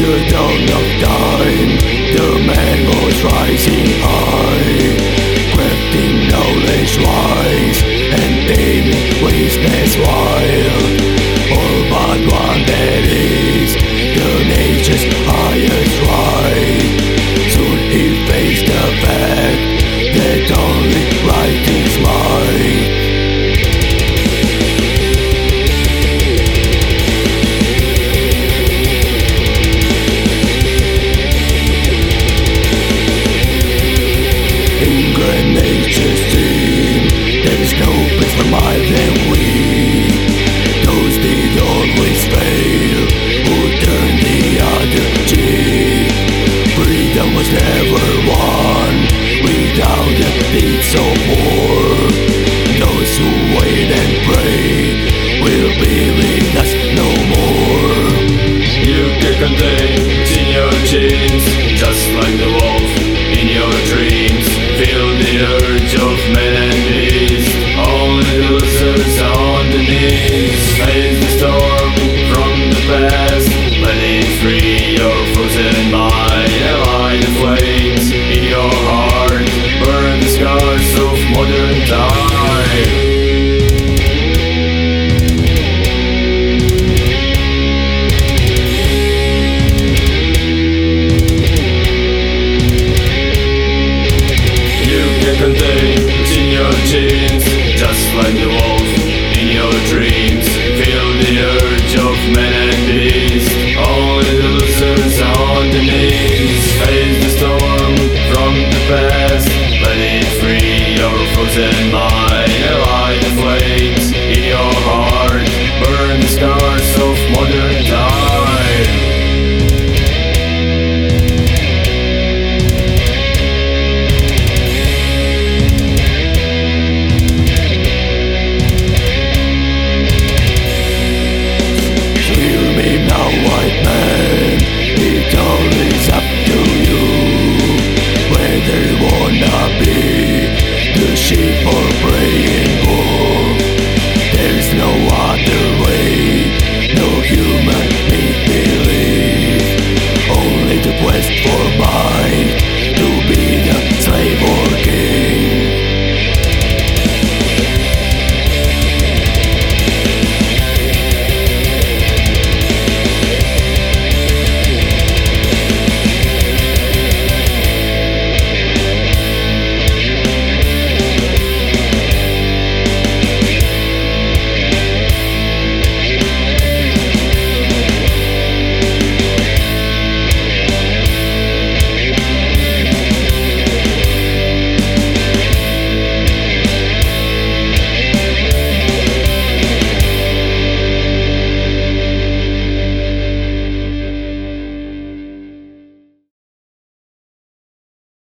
the dawn of time, the man was rising high, crafting knowledge wise and taming wasteness wild. All but one, that is the nature's highest right. Soon he faced the fact that only right is might. In grand nature's dream, there is no place for mild and